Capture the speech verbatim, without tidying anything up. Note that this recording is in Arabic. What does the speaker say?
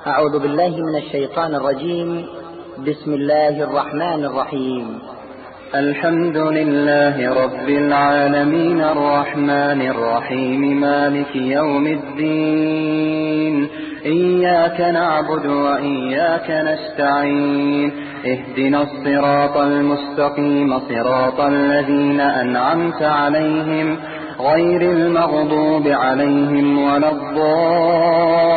أعوذ بالله من الشيطان الرجيم. بسم الله الرحمن الرحيم. الحمد لله رب العالمين الرحمن الرحيم مالك يوم الدين. إياك نعبد وإياك نستعين. اهدنا الصراط المستقيم صراط الذين أنعمت عليهم غير المغضوب عليهم ولا الضالين.